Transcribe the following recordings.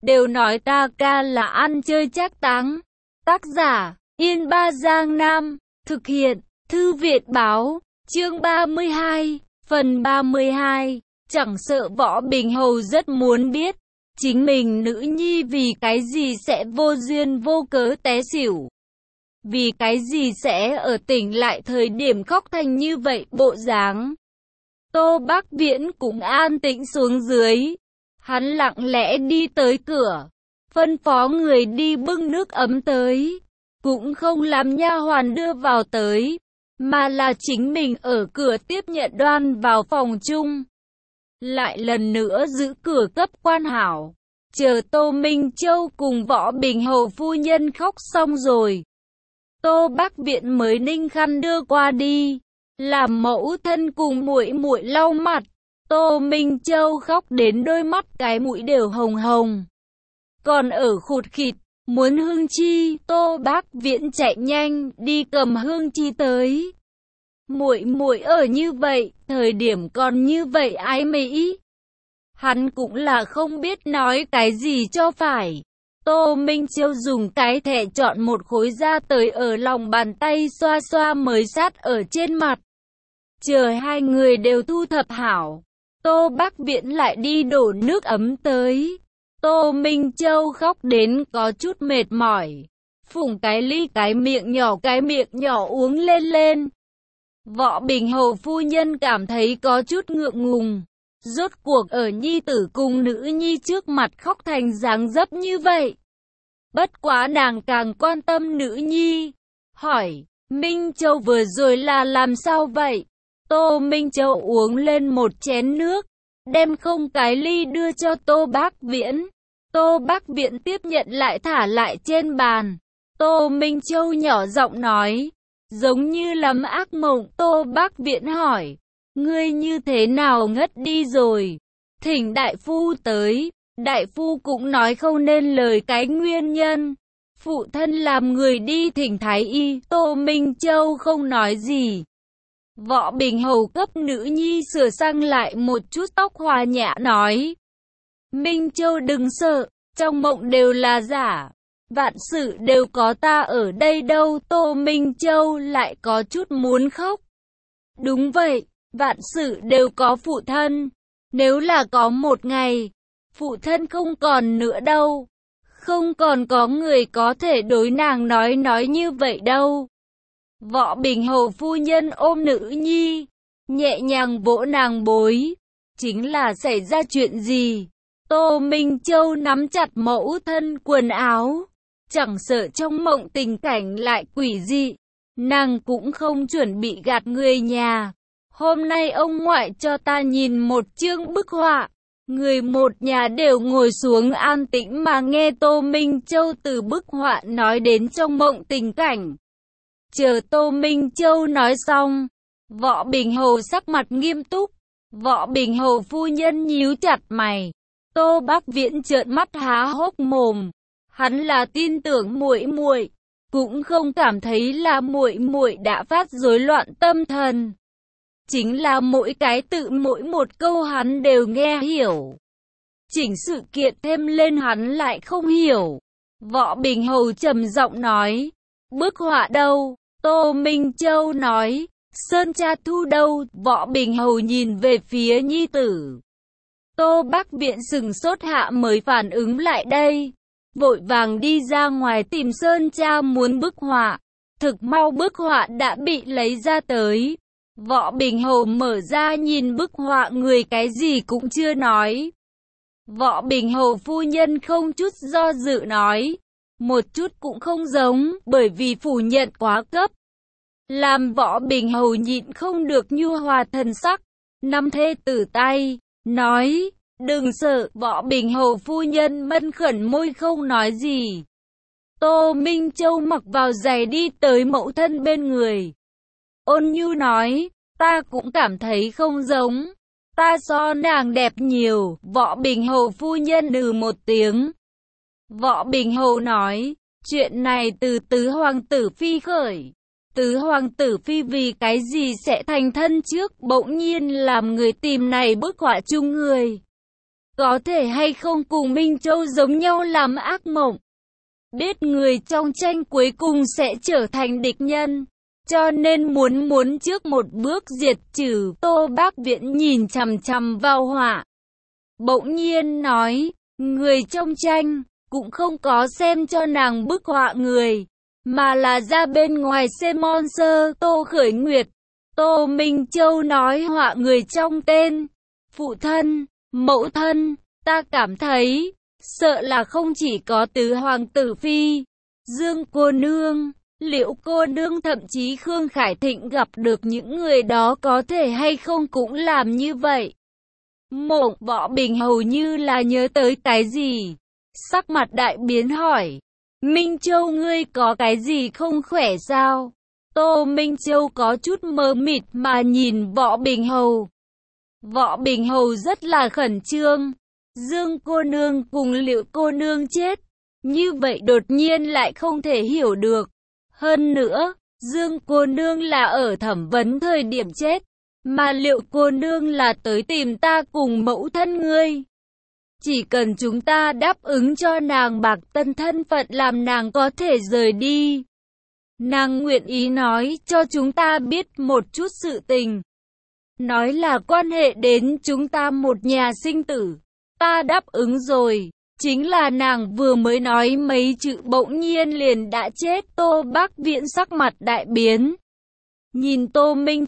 đều nói ta ca là ăn chơi trác táng. Tác giả, Yên Ba Giang Nam, thực hiện, Thư viện Báo, chương 32, phần 32, chẳng sợ Võ Bình Hầu rất muốn biết, chính mình nữ nhi vì cái gì sẽ vô duyên vô cớ té xỉu. Vì cái gì sẽ ở tỉnh lại thời điểm khóc thành như vậy bộ dáng. Tô Bác Viễn cũng an tĩnh xuống dưới. Hắn lặng lẽ đi tới cửa, phân phó người đi bưng nước ấm tới, cũng không làm nha hoàn đưa vào tới, mà là chính mình ở cửa tiếp nhận đoan vào phòng chung. Lại lần nữa giữ cửa cấp quan hảo, chờ Tô Minh Châu cùng Võ Bình Hầu phu nhân khóc xong rồi. Tô Bác Viễn mới ninh khăn đưa qua đi, làm mẫu thân cùng muội muội lau mặt. Tô Minh Châu khóc đến đôi mắt cái mũi đều hồng hồng. Còn ở khụt khịt, muốn hương chi, Tô Bác Viễn chạy nhanh đi cầm hương chi tới. Muội muội ở như vậy, thời điểm còn như vậy ái mỹ. Hắn cũng là không biết nói cái gì cho phải. Tô Minh Châu dùng cái thẻ chọn một khối ra tới ở lòng bàn tay xoa xoa mới sát ở trên mặt. Chờ hai người đều thu thập hảo, Tô Bác Viễn lại đi đổ nước ấm tới. Tô Minh Châu khóc đến có chút mệt mỏi, phủng cái ly cái miệng nhỏ uống lên. Võ Bình Hầu phu nhân cảm thấy có chút ngượng ngùng. Rốt cuộc ở nhi tử cùng nữ nhi trước mặt khóc thành dáng dấp như vậy. Bất quá nàng càng quan tâm nữ nhi. Hỏi, Minh Châu vừa rồi là làm sao vậy? Tô Minh Châu uống lên một chén nước, đem không cái ly đưa cho Tô Bác Viễn. Tô Bác Viễn tiếp nhận lại thả lại trên bàn. Tô Minh Châu nhỏ giọng nói, giống như lắm ác mộng. Tô Bác Viễn hỏi, ngươi như thế nào ngất đi rồi? Thỉnh đại phu tới. Đại phu cũng nói không nên lời cái nguyên nhân. Phụ thân làm người đi thỉnh thái y. Tô Minh Châu không nói gì. Võ Bình Hầu cấp nữ nhi sửa sang lại một chút tóc hòa nhã nói, Minh Châu đừng sợ, trong mộng đều là giả, vạn sự đều có ta ở đây đâu. Tô Minh Châu lại có chút muốn khóc. Đúng vậy, vạn sự đều có phụ thân. Nếu là có một ngày, phụ thân không còn nữa đâu, không còn có người có thể đối nàng nói như vậy đâu. Võ Bình Hầu phu nhân ôm nữ nhi, nhẹ nhàng vỗ nàng bối. Chính là xảy ra chuyện gì? Tô Minh Châu nắm chặt mẫu thân quần áo, chẳng sợ trong mộng tình cảnh lại quỷ dị. Nàng cũng không chuẩn bị gạt người nhà. Hôm nay ông ngoại cho ta nhìn một chương bức họa. Người một nhà đều ngồi xuống an tĩnh mà nghe Tô Minh Châu từ bức họa nói đến trong mộng tình cảnh. Chờ Tô Minh Châu nói xong, Võ Bình Hầu sắc mặt nghiêm túc. Võ Bình Hầu phu nhân nhíu chặt mày. Tô Bác Viễn trợn mắt há hốc mồm. Hắn là tin tưởng muội muội, cũng không cảm thấy là muội muội đã phát rối loạn tâm thần. Chính là mỗi cái tự mỗi một câu hắn đều nghe hiểu. Chỉnh sự kiện thêm lên hắn lại không hiểu. Võ Bình Hầu trầm giọng nói, bức họa đâu? Tô Minh Châu nói, Sơn Cha Thu đâu? Võ Bình Hầu nhìn về phía nhi tử. Tô Bác Viễn sừng sốt hạ mới phản ứng lại đây, vội vàng đi ra ngoài tìm Sơn Cha muốn bức họa. Thực mau bức họa đã bị lấy ra tới. Võ Bình Hầu mở ra nhìn bức họa, người cái gì cũng chưa nói. Võ Bình Hầu phu nhân không chút do dự nói, một chút cũng không giống, bởi vì phủ nhận quá cấp. Làm Võ Bình Hầu nhịn không được nhu hòa thần sắc, nắm thê tử tay, nói, đừng sợ. Võ Bình Hầu phu nhân mân khẩn môi không nói gì. Tô Minh Châu mặc vào giày đi tới mẫu thân bên người. Ôn nhu nói, ta cũng cảm thấy không giống, ta so nàng đẹp nhiều. Võ Bình Hầu phu nhân một tiếng. Võ Bình Hầu nói, chuyện này từ tứ hoàng tử phi khởi. Tứ hoàng tử phi vì cái gì sẽ thành thân trước, bỗng nhiên làm người tìm này bức họa chung người. có thể hay không cùng Minh Châu giống nhau làm ác mộng. Biết người trong tranh cuối cùng sẽ trở thành địch nhân, cho nên muốn trước một bước diệt trừ. Tô Bác Viễn nhìn chằm chằm vào họa, bỗng nhiên nói, người trong tranh cũng không có xem cho nàng bức họa người, mà là ra bên ngoài xem monster. Tô Khởi Nguyệt, Tô Minh Châu nói họa người trong tên, phụ thân, mẫu thân, ta cảm thấy, sợ là không chỉ có tứ hoàng tử phi, Dương cô nương, Liễu cô nương, thậm chí Khương Khải Thịnh gặp được những người đó có thể hay không cũng làm như vậy. Mộng Võ Bình hầu như là nhớ tới cái gì, sắc mặt đại biến hỏi, Minh Châu ngươi có cái gì không khỏe sao? Tô Minh Châu có chút mờ mịt mà nhìn Võ Bình hầu. Võ Bình hầu rất là khẩn trương, Dương cô nương cùng Liễu cô nương chết, như vậy đột nhiên lại không thể hiểu được. Hơn nữa, Dương cô nương là ở thẩm vấn thời điểm chết, mà Liễu cô nương là tới tìm ta cùng mẫu thân ngươi. Chỉ cần chúng ta đáp ứng cho nàng bạc tân thân phận làm nàng có thể rời đi. Nàng nguyện ý nói cho chúng ta biết một chút sự tình. Nói là quan hệ đến chúng ta một nhà sinh tử. Ta đáp ứng rồi. Chính là nàng vừa mới nói mấy chữ bỗng nhiên liền đã chết. Tô Bác Viễn sắc mặt đại biến. Nhìn Tô Minh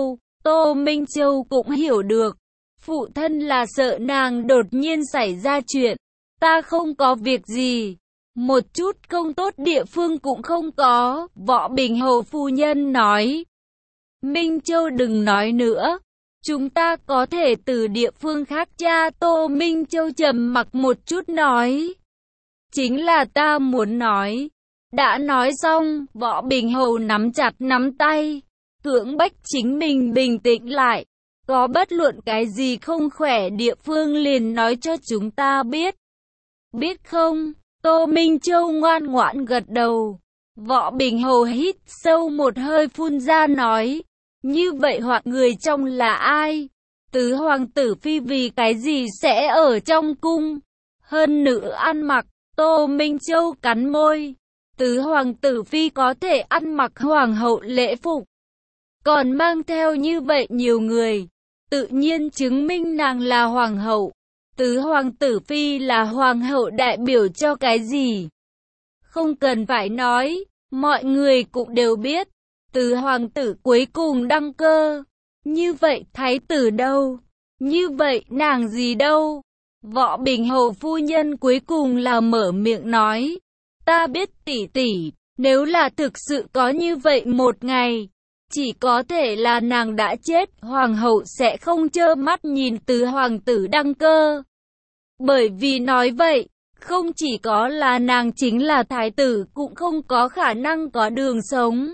Châu cũng hiểu được. Phụ thân là sợ nàng đột nhiên xảy ra chuyện. Ta không có việc gì. Một chút không tốt địa phương cũng không có. Võ Bình hầu phu nhân nói. Minh Châu đừng nói nữa. Chúng ta có thể từ địa phương khác tra. Tô Minh Châu trầm mặc một chút nói. Chính là ta muốn nói. Đã nói xong, Võ Bình hầu nắm chặt nắm tay. Cưỡng bách chính mình bình tĩnh lại. Có bất luận cái gì không khỏe địa phương liền nói cho chúng ta biết. Biết không? Tô Minh Châu ngoan ngoãn gật đầu. Võ Bình hầu hít sâu một hơi phun ra nói. Như vậy hoặc người trong là ai? Tứ hoàng tử phi vì cái gì sẽ ở trong cung? Hơn nữa ăn mặc. Tô Minh Châu cắn môi. Tứ hoàng tử phi có thể ăn mặc hoàng hậu lễ phục. Còn mang theo như vậy nhiều người. Tự nhiên chứng minh nàng là hoàng hậu. Tứ hoàng tử phi là hoàng hậu đại biểu cho cái gì? Không cần phải nói, mọi người cũng đều biết. Tứ hoàng tử cuối cùng đăng cơ. Như vậy thái tử đâu? Như vậy nàng gì đâu? Võ Bình hầu phu nhân cuối cùng là mở miệng nói. Ta biết tỷ tỷ, nếu là thực sự có như vậy một ngày, chỉ có thể là nàng đã chết, hoàng hậu sẽ không trơ mắt nhìn tứ hoàng tử đăng cơ. Bởi vì nói vậy, không chỉ có là nàng chính là thái tử cũng không có khả năng có đường sống.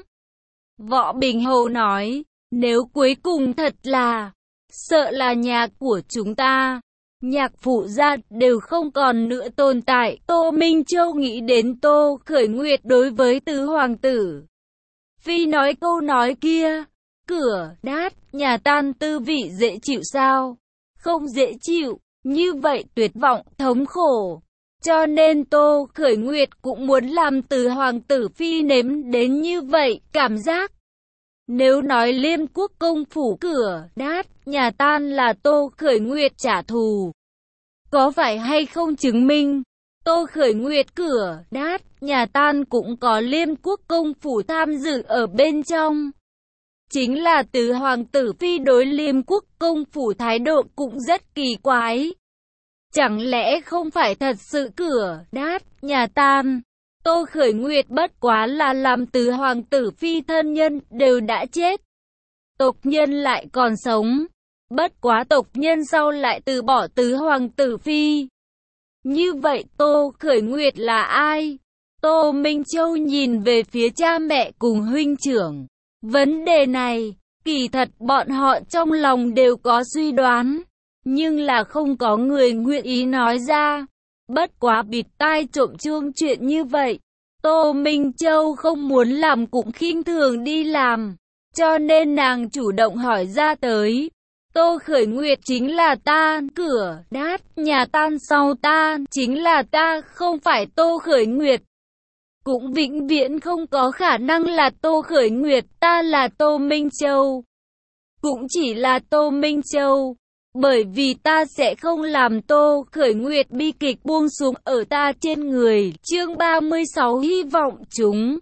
Võ Bình hầu nói, nếu cuối cùng thật là, sợ là nhà của chúng ta, nhạc phụ gia đều không còn nữa tồn tại. Tô Minh Châu nghĩ đến Tô Khởi Nguyệt đối với tứ hoàng tử. Phi nói câu nói kia, cửa đát, nhà tan tư vị dễ chịu sao? Không dễ chịu, như vậy tuyệt vọng, thống khổ. Cho nên Tô Khởi Nguyệt cũng muốn làm tứ hoàng tử phi nếm đến như vậy, cảm giác. Nếu nói Liêm Quốc công phủ cửa đát, nhà tan là Tô Khởi Nguyệt trả thù, có phải hay không chứng minh Tô Khởi Nguyệt cửa đát, nhà tan cũng có Liêm Quốc công phủ tham dự ở bên trong. Chính là tứ hoàng tử phi đối Liêm Quốc công phủ thái độ cũng rất kỳ quái. Chẳng lẽ không phải thật sự cửa đát, nhà tan? Tô Khởi Nguyệt bất quá là làm tứ hoàng tử phi thân nhân đều đã chết. Tộc nhân lại còn sống. Bất quá tộc nhân sau lại từ bỏ tứ hoàng tử phi. Như vậy Tô Khởi Nguyệt là ai? Tô Minh Châu nhìn về phía cha mẹ cùng huynh trưởng. Vấn đề này, kỳ thật bọn họ trong lòng đều có suy đoán. Nhưng là không có người nguyện ý nói ra. Bất quá bịt tai trộm chuông chuyện như vậy. Tô Minh Châu không muốn làm cũng khinh thường đi làm. Cho nên nàng chủ động hỏi ra tới. Tô Khởi Nguyệt chính là ta, cửa đát nhà tan sau ta, chính là ta, không phải Tô Khởi Nguyệt. Cũng vĩnh viễn không có khả năng là Tô Khởi Nguyệt, ta là Tô Minh Châu. Cũng chỉ là Tô Minh Châu. Bởi vì ta sẽ không làm Tô Khởi Nguyệt bi kịch buông xuống ở ta trên người. Chương 36 hy vọng chúng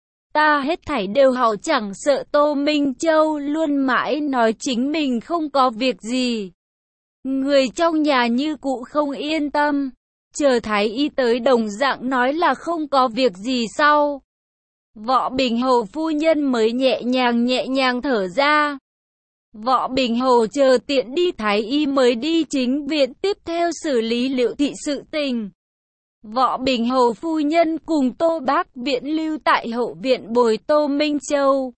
ta hết thảy đều hảo, chẳng sợ Tô Minh Châu luôn mãi nói chính mình không có việc gì. Người trong nhà như cụ không yên tâm. Chờ Thái Y tới đồng dạng nói là không có việc gì sau. Võ Bình Hầu phu nhân mới nhẹ nhàng thở ra. Võ Bình Hầu chờ tiện đi Thái Y mới đi chính viện tiếp theo xử lý Liệu thị sự tình. Võ Bình Hầu phu nhân cùng Tô Bác Viễn lưu tại hậu viện bồi Tô Minh Châu.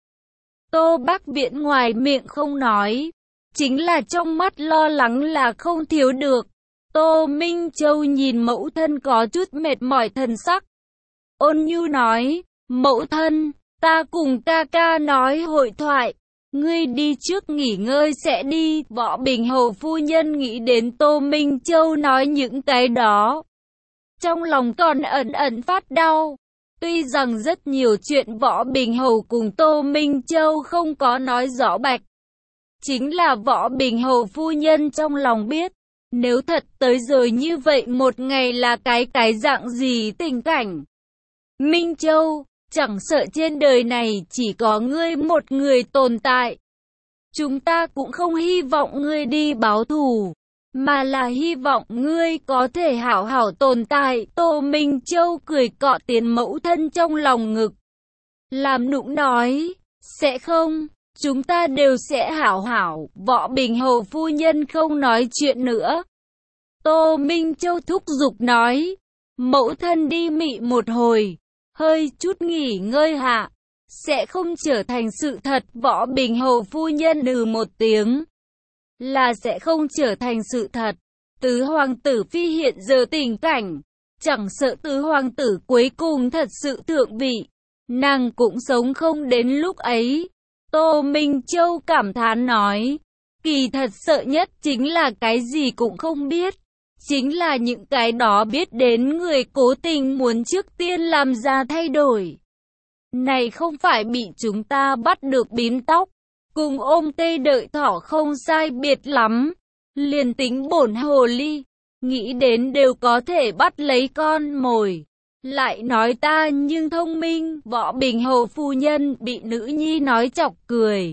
Tô Bác Viễn ngoài miệng không nói, chính là trong mắt lo lắng là không thiếu được. Tô Minh Châu nhìn mẫu thân có chút mệt mỏi thần sắc. Ôn nhu nói, mẫu thân, ta cùng ca ca nói hội thoại. Ngươi đi trước nghỉ ngơi sẽ đi. Võ Bình Hầu phu nhân nghĩ đến Tô Minh Châu nói những cái đó, trong lòng còn ẩn phát đau. Tuy rằng rất nhiều chuyện Võ Bình Hầu cùng Tô Minh Châu không có nói rõ bạch, chính là Võ Bình Hầu phu nhân trong lòng biết, nếu thật tới rồi như vậy một ngày là cái dạng gì tình cảnh. Minh Châu, chẳng sợ trên đời này chỉ có ngươi một người tồn tại. Chúng ta cũng không hy vọng ngươi đi báo thù, mà là hy vọng ngươi có thể hảo hảo tồn tại. Tô Minh Châu cười cọ tiến mẫu thân trong lòng ngực, làm nũng nói, sẽ không, chúng ta đều sẽ hảo hảo. Võ Bình Hầu phu nhân không nói chuyện nữa. Tô Minh Châu thúc giục nói, mẫu thân đi mị một hồi, hơi chút nghỉ ngơi hạ, sẽ không trở thành sự thật. Võ Bình Hầu phu nhân một tiếng, là sẽ không trở thành sự thật. Tứ hoàng tử phi hiện giờ tình cảnh, chẳng sợ tứ hoàng tử cuối cùng thật sự thượng vị, nàng cũng sống không đến lúc ấy. Tô Minh Châu cảm thán nói, kỳ thật sợ nhất chính là cái gì cũng không biết. Chính là những cái đó biết đến người cố tình muốn trước tiên làm ra thay đổi. Này không phải bị chúng ta bắt được bím tóc, cùng ôm cây đợi thỏ không sai biệt lắm. Liền tính bổn hồ ly, nghĩ đến đều có thể bắt lấy con mồi. Lại nói ta nhưng thông minh. Võ Bình Hầu phu nhân bị nữ nhi nói chọc cười,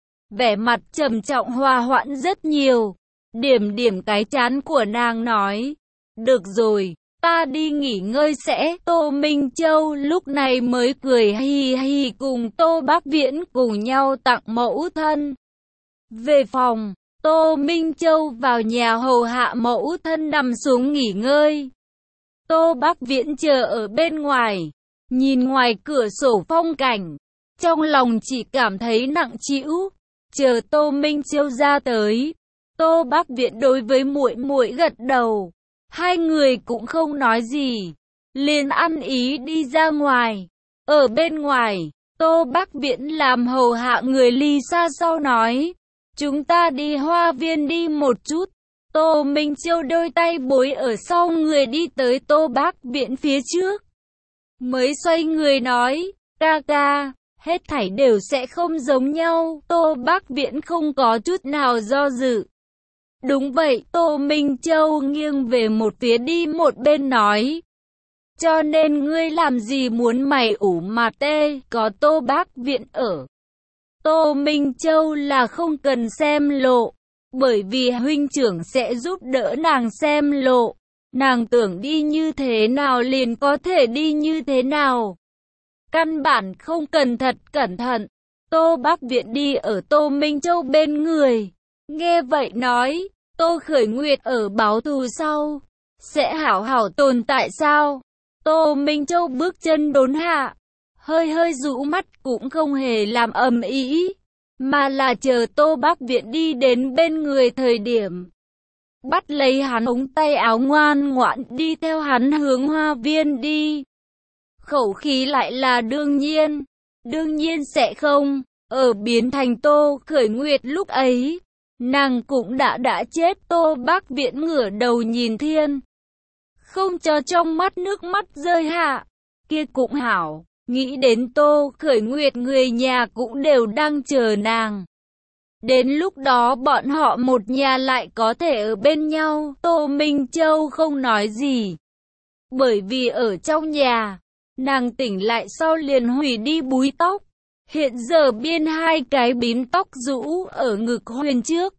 vẻ mặt trầm trọng hòa hoãn rất nhiều. Điểm cái trán của nàng nói, được rồi, ta đi nghỉ ngơi sẽ. Tô Minh Châu lúc này mới cười hì hì cùng Tô Bác Viễn cùng nhau tặng mẫu thân. Về phòng, Tô Minh Châu vào nhà hầu hạ mẫu thân nằm xuống nghỉ ngơi. Tô Bác Viễn chờ ở bên ngoài, nhìn ngoài cửa sổ phong cảnh, trong lòng chỉ cảm thấy nặng trĩu. Chờ Tô Minh Châu ra tới, Tô Bác Viễn đối với muội muội gật đầu, hai người cũng không nói gì, liền ăn ý đi ra ngoài. Ở bên ngoài, Tô Bác Viễn làm hầu hạ người ly xa sau nói, chúng ta đi hoa viên đi một chút. Tô Minh Châu đôi tay bối ở sau người đi tới Tô Bác Viễn phía trước, mới xoay người nói, ca ca, hết thảy đều sẽ không giống nhau. Tô Bác Viễn không có chút nào do dự. Đúng vậy. Tô Minh Châu nghiêng về một phía đi một bên nói, cho nên ngươi làm gì muốn mày ủ mà tê, có Tô Bác Viễn ở. Tô Minh Châu là không cần xem lộ, bởi vì huynh trưởng sẽ giúp đỡ nàng xem lộ. Nàng tưởng đi như thế nào liền có thể đi như thế nào, căn bản không cần thật cẩn thận. Tô Bác Viễn đi ở Tô Minh Châu bên người, nghe vậy nói, Tô Khởi Nguyệt ở báo thù sau, sẽ hảo hảo tồn tại sao? Tô Minh Châu bước chân đốn hạ, hơi rũ mắt cũng không hề làm ầm ĩ, mà là chờ Tô Bác Viễn đi đến bên người thời điểm, bắt lấy hắn ống tay áo ngoan ngoãn đi theo hắn hướng hoa viên đi. Khẩu khí lại là đương nhiên sẽ không, ở biến thành Tô Khởi Nguyệt lúc ấy, nàng cũng đã chết. Tô Bác Viễn ngửa đầu nhìn thiên, không cho trong mắt nước mắt rơi hạ. Kia cũng hảo, nghĩ đến Tô Khởi Nguyệt người nhà cũng đều đang chờ nàng. Đến lúc đó bọn họ một nhà lại có thể ở bên nhau. Tô Minh Châu không nói gì, bởi vì ở trong nhà, nàng tỉnh lại sau liền hủy đi búi tóc. Hiện giờ biên hai cái bím tóc rũ ở ngực Huyền trước.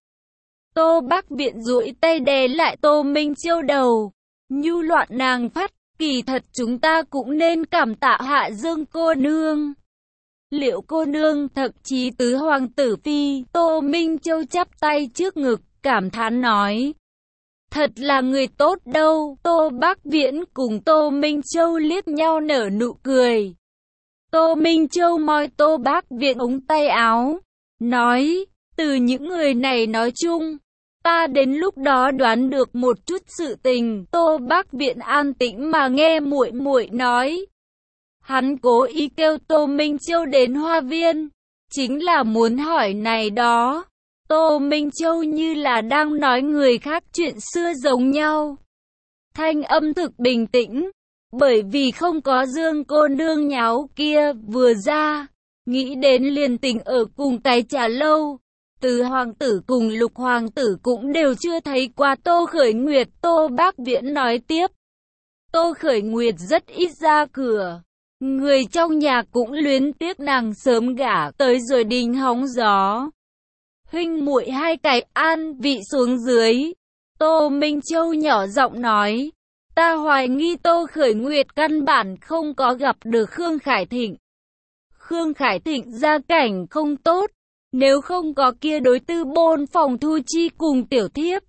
Tô Bác Viễn duỗi tay đè lại Tô Minh Châu đầu, nhu loạn nàng phát, kỳ thật chúng ta cũng nên cảm tạ Hạ Dương cô nương. Liệu cô nương, thậm chí tứ hoàng tử phi. Tô Minh Châu chắp tay trước ngực, cảm thán nói, thật là người tốt đâu. Tô Bác Viễn cùng Tô Minh Châu liếc nhau nở nụ cười. Tô Minh Châu moi Tô Bác Viễn ống tay áo, nói, từ những người này nói chung, ta đến lúc đó đoán được một chút sự tình. Tô Bác Viễn an tĩnh mà nghe muội muội nói. Hắn cố ý kêu Tô Minh Châu đến hoa viên, chính là muốn hỏi này đó. Tô Minh Châu như là đang nói người khác chuyện xưa giống nhau. Thanh âm thực bình tĩnh, bởi vì không có Dương cô nương nháo kia vừa ra, nghĩ đến liền tình ở cùng cái trà lâu. Từ hoàng tử cùng Lục hoàng tử cũng đều chưa thấy qua Tô Khởi Nguyệt. Tô Bác Viễn nói tiếp, Tô Khởi Nguyệt rất ít ra cửa, người trong nhà cũng luyến tiếc nàng sớm gả tới rồi đình hóng gió. Huynh muội hai cái an vị xuống dưới. Tô Minh Châu nhỏ giọng nói, ta hoài nghi Tô Khởi Nguyệt căn bản không có gặp được Khương Khải Thịnh. Khương Khải Thịnh gia cảnh không tốt, nếu không có kia đối tư bôn phòng thu chi cùng tiểu thiếp,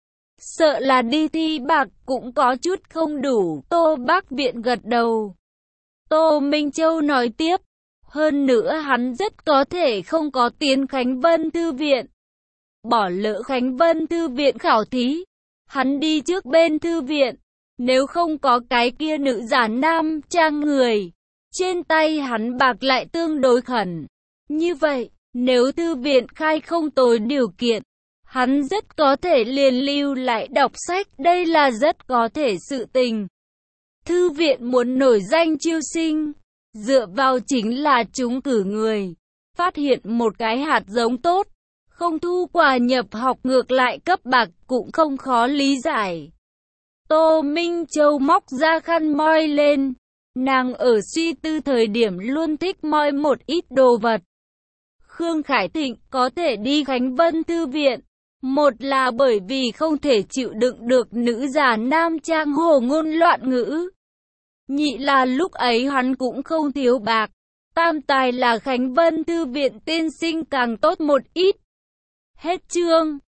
sợ là đi thi bạc cũng có chút không đủ. Tô Bác Viễn gật đầu. Tô Minh Châu nói tiếp, hơn nữa hắn rất có thể không có tiến Khánh Vân Thư Viện, bỏ lỡ Khánh Vân Thư Viện khảo thí. Hắn đi trước bên thư viện, nếu không có cái kia nữ giả nam trang người, trên tay hắn bạc lại tương đối khẩn. Như vậy, nếu thư viện khai không tồi điều kiện, hắn rất có thể liền lưu lại đọc sách, đây là rất có thể sự tình. Thư viện muốn nổi danh chiêu sinh, dựa vào chính là chúng cử người, phát hiện một cái hạt giống tốt, không thu quà nhập học ngược lại cấp bạc cũng không khó lý giải. Tô Minh Châu móc ra khăn moi lên, nàng ở suy tư thời điểm luôn thích moi một ít đồ vật. Khương Khải Thịnh có thể đi Khánh Vân Thư Viện, một là bởi vì không thể chịu đựng được nữ giả nam trang hồ ngôn loạn ngữ. Nhị là lúc ấy hắn cũng không thiếu bạc. Tam tài là Khánh Vân Thư Viện tiên sinh càng tốt một ít. Hết chương.